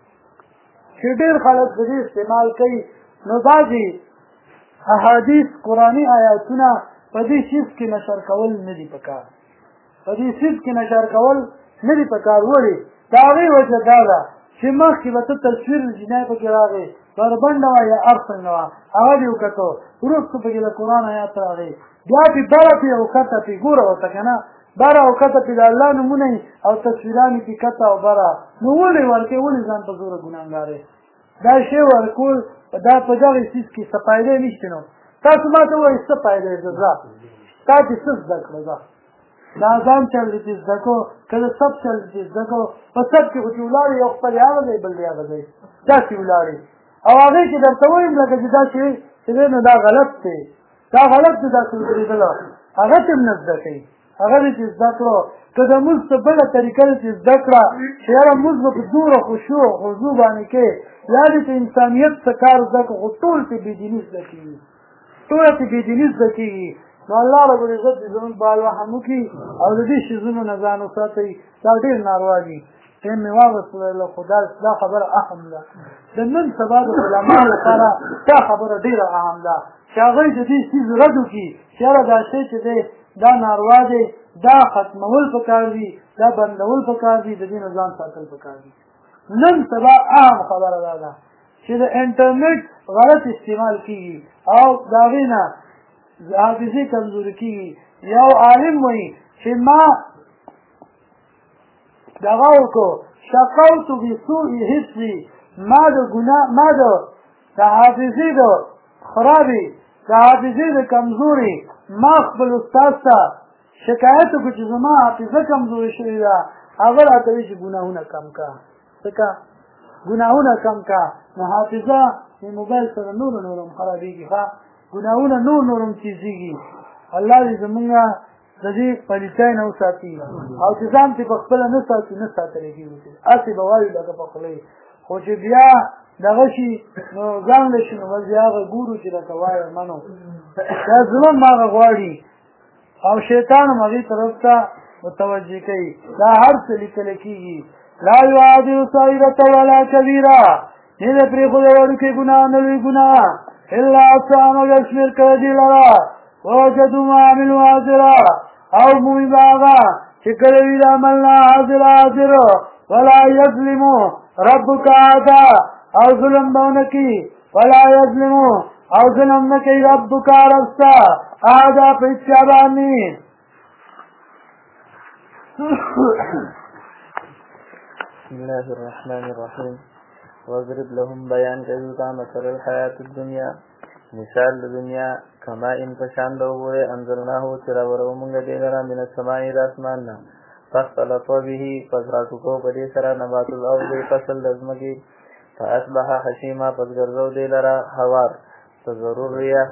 چې ډېر خلک د دې استعمال کوي نو بعضې احادیث قرآني آیاتونه په دې شیز کې نشر کول نه دي پکار په دې شیز کې نشر کول نه دي پکار ولې د هغې وجه دا ده چې مخکې به ته تصویر جنای پکې راغی بربنډه وه یا هر څنګه وه هغه دې وکتو وروسته پکې د قرآن آیات راغی بیا پې بره پې او کته پې ګوره ورته که نه بره او کته پې د الله نومونه او تصویران یې پې کته او بره نو ولې ورکوې ولې ځان په زوره ګناهګار دا شی ورکول دا په دغې څیز کې څه فایدې نشته نو تاسو ما ته ووایئ څه فایدې ده ځه تا چې څه زده کړه ځه د اذان چل دې چې زده کړو که د سب چل دې چې زده کړو په سب کې خو چې ولاړې یو خپل یې هغه دی بل دی هغه دی داسې ولاړې او هغې کې درته وایم لکه چې دا شی چې دی نو دا غلط دی دا غلط دی داسې ودرېدله هغه ته هم نه زده کوي هغه دې چې زده کړو که د مونځ څه بله طریقه دې چې زده کړه چې یاره مونځ به په دومره خشوع او خضوع باندې کې یا دې په انسانیت څه کار زده کړو خو ټول پې بېدیني زده کېږي ټول پې بېدیني زده کېږي نو الله رب العزت دې زموږ بال رحم وکړي او د دې شیزونو نه ځان وساتئ دا ډېر ناروا دي ټیم مې واغوستله خو دا خبره اهم ده د نن سبا د علماو لپاره دا خبره ډېره اهم ده چې هغوی د دې څیز رد وکړي چې یاره دا شی چې دی دا ناروا دی دا ختمول پکار دي دا بندول پکار دي د دې نه ځان ساتل پکار دي نن سبا اهم خبره دا ده چې د انټرنیټ غلط استعمال کېږي او د هغې نه حافظې کمزوري کېږي یو عالم وایي چې ما دغه وکړو شقوت بسوء حفظي ما د حافظې د خرابې د حافظې د کمزوري ما خپل استاد ته شکایت وکړو چې زما حافظه کمزوري شوې ده هغه راته وایي چې ګناهونه کم کا څه کا ګناهونه کم کا نو حافظه د موبایل سره نور هم خرابېږي ښه ګناهونه نور هم تیزېږي الله دې زمونږ د دې پلیتۍ نه وساتي او چې ځان چې په خپله نه ساتي نه ساتلی کېږي هسې به وایو لکه په خولۍ خو چې بیا دغه شي نو ځان له شي نو بس بیا هغه ګورو چې لکه وایه منو دا زړه هغه غواړي او شیطان هم هغې طرف ته متوجه کوي دا هر څه لیکلی کېږي لا یعادل صغیرة ولا کبیره نه د پرېښودی وړوکی ګناه نه لوی ګناه الا احصا مګر شمېر کړی دې لره ووجدوا ما عملوا حاضرا او مومي به هغه چې کړی وي د عمل نه حاضر ولا یظلمو ربک احدا او ظلم به ونه کړي ولا یظلمو او ظلم نه کوي ربک رب ستا احدا په هېڅ چا باندې بسم الله الرحمن الرحیم واضرب لهم بیان کوي تا مثل الحیات الدنیا مثال د دنیا کما ان پشان د اوبه انزلناه چې راوړو موږ دې لره من السماء د اسمان نه فاختلط به پس راټوکو په دې سره نبات الارض فصل د ځمکې فاصبح حشیما پس ګرځو دې لره هوار تضرر ریاح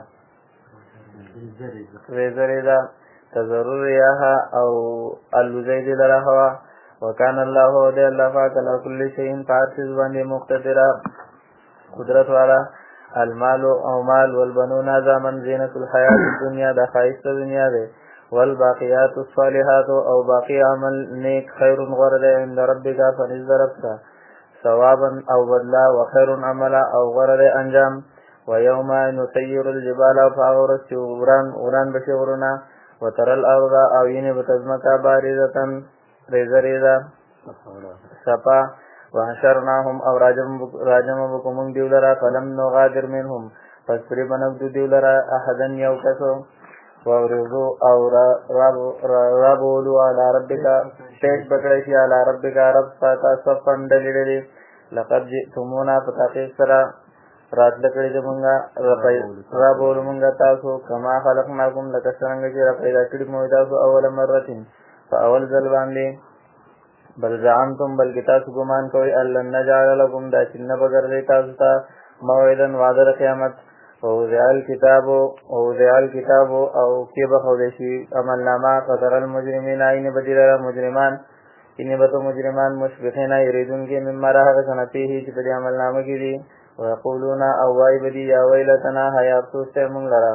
وزریدا تضرر ریاح او الوزی دې لره هوا وکان الله دې الله پاک علی کل شیء فاعل باندې مقتدر قدرت والا المال او مال والبنون زامن زینت الحیات الدنیا دا خایست دنیا ده والباقیات الصالحات او باقی عمل نیک خیر غرد عند ربک فنزد ربک ثوابا او بدلا وخیر عملا او غرد انجام ويوم نسير الجبال فاورس وران بشورنا وترى الارض او ینه بتزمکا بارزتن ریزا سپا وحشرناهم او راجم بكم دیولرا فلم نغادر منهم پس پری بنبدو دیولرا احدا یو کسو وورزو او رابولو علی ربک شیش بکڑشی علی ربک رب ساتا صفن دلیلی لقد جئتمونا فتاقیق سرا رات لکڑی دمونگا رابولو منگا تاسو کما خلقناکم لکسرنگ چی را پیدا کڑی مویداسو اول مرتین فاول ذلبان لی بل زعمتم بلکې تاسو ګمان کوئ ان نجعل لكم دا چې نه به ګرځئ تاسو ته موعدا وعده د قیامت ووضع الکتاب او کې به ښودی شي عملنامه فترى المجرمین اینې به دې لره مجرمان اینې به ته مجرمان مشفقین یریدونکي مما را هغه څه نه پیښې چې په دې عملنامه کې دي ویقولون او وایي به دي یا ویلتنا هی افسوس دی موږ لره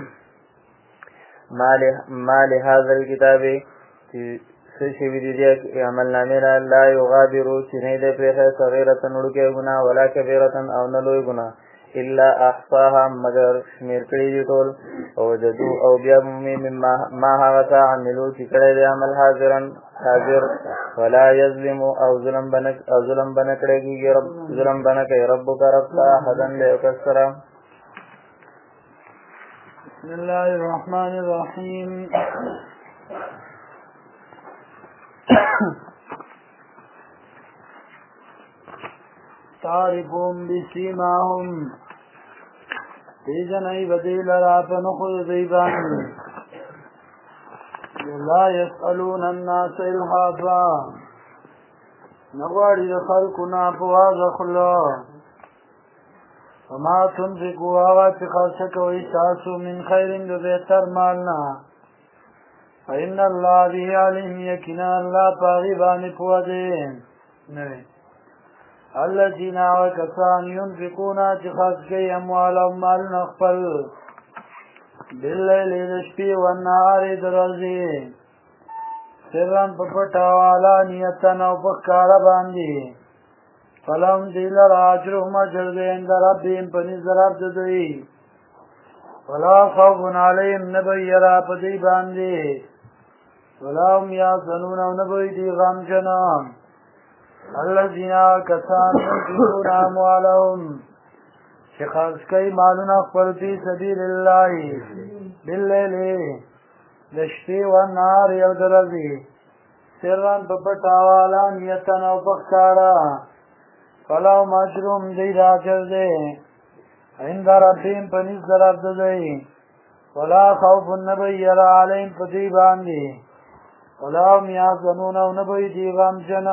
ما لهذا الکتاب شوی دی عمل نامه را لا یغادرو چې نه دی پرېښی صغیرة وړوکی ګناه ولا کبیرة او نه لوی ګناه الا احصاها مگر شمېر کړي دي ټول ووجدو او بیا مومي ما هغه څه عملو چې کړی دی عمل حاضر ولا یظلمو او ظلم به نه کړی ظلم به نه کوي ربک رب ته احدا له یو کس سره بسم الله الرحمن الرحیم تعرفهم بسیماهم پیژنئ به دوی لره په نښو د دوی باندې لا یسألون الناس الحافا نه غواړي د خلکو نه په واضح خوله وما تنفقوا هغه چې خرڅه کوئ تاسو من خیر د بهتر مال نه فإن الله به علیم یقینا الله په هغې باندې پوه دی الذین هغه کسان ينفقون چې خرڅ کوي اموالهم مالونه خپل باللیل د شپې والنهار د ورځې سرن په پټه او علانیتن او په ښکاره باندې فلهم دی لرا اجرهم اجر دی عند ربهم په نزد رب د دوی ولا خوف علیهم نه به یرا په دوی باندې ولا هم یحزنون او نه به دوی غمجن الذین کسان ينفقون اموالهم چې خرڅ کوي مالونه خپل فی سبیل الله باللیل د شپې و نهار یو د ورځې سرن په پټه او علانیتن او په ښکاره فلهم اجرهم دی د اجر دی عند ربهم په نزد رب د دوی ولا خوف نه به یره علیهم په دوی باندې ولا هم یحزنون او نه به دوی غمجن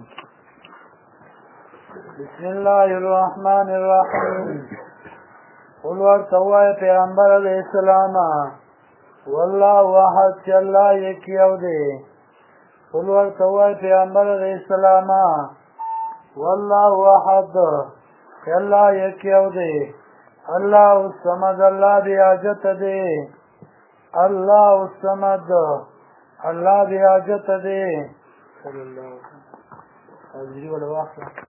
بسم الله الرحمن الرحیم قل ورته ووایه پیغمبر علیه السلام والله احد چې الله یکی یو دی قل ورته ووایه پیغمبر علیه السلام والله احد چې الله یکی یو دی الله الصمد الله بی حاجت دی الله الصمد الله بی حاجت دی صلی الله علیه وسلم